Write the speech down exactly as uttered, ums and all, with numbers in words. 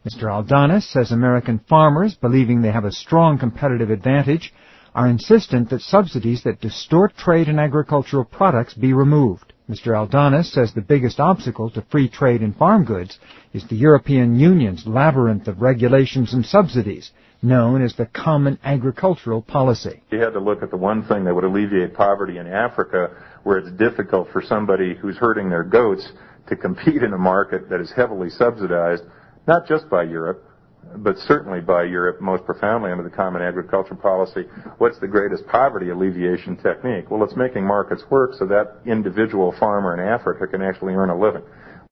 Mister Aldanis says American farmers, believing they have a strong competitive advantage, are insistent that subsidies that distort trade in agricultural products be removed. Mister Aldanis says the biggest obstacle to free trade in farm goods is the European Union's labyrinth of regulations and subsidies, known as the Common Agricultural Policy. You had to look at the one thing that would alleviate poverty in Africa, where it's difficult for somebody who's herding their goats to compete in a market that is heavily subsidized, not just by Europe, but certainly by Europe most profoundly under the Common Agricultural Policy. What's the greatest poverty alleviation technique? Well, it's making markets work so that individual farmer in Africa can actually earn a living.